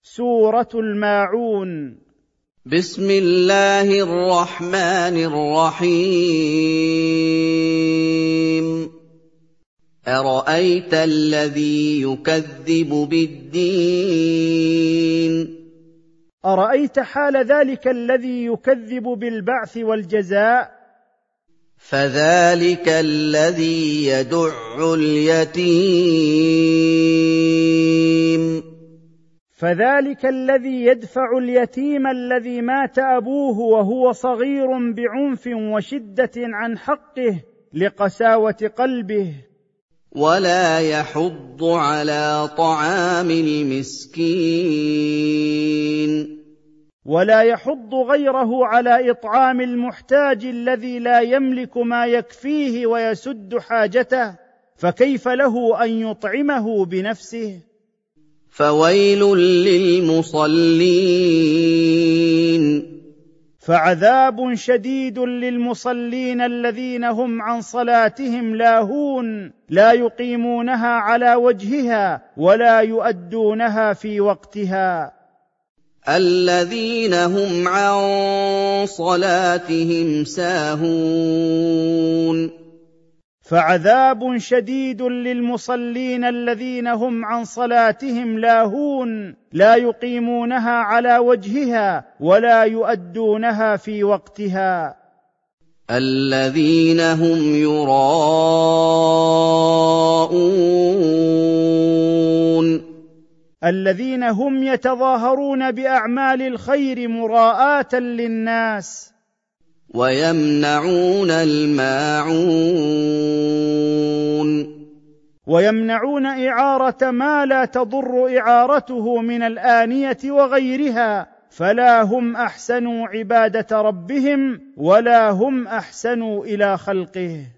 سورة الماعون. بسم الله الرحمن الرحيم. أرأيت الذي يكذب بالدين؟ أرأيت حال ذلك الذي يكذب بالبعث والجزاء؟ فذلك الذي يدع اليتيم. فذلك الذي يدفع اليتيم الذي مات أبوه وهو صغير بعنف وشدة عن حقه لقساوة قلبه. ولا يحض على طعام المسكين. ولا يحض غيره على إطعام المحتاج الذي لا يملك ما يكفيه ويسد حاجته، فكيف له أن يطعمه بنفسه؟ فويل للمصلين. فعذاب شديد للمصلين الذين هم عن صلاتهم لاهون، لا يقيمونها على وجهها ولا يؤدونها في وقتها. الذين هم عن صلاتهم ساهون. فعذاب شديد للمصلين الذين هم عن صلاتهم لاهون، لا يقيمونها على وجهها ولا يؤدونها في وقتها. الذين هم يراءون. الذين هم يتظاهرون بأعمال الخير مراءة للناس. ويمنعون الماعون. ويمنعون إعارة ما لا تضر إعارته من الآنية وغيرها، فلا هم أحسنوا عبادة ربهم ولا هم أحسنوا إلى خلقه.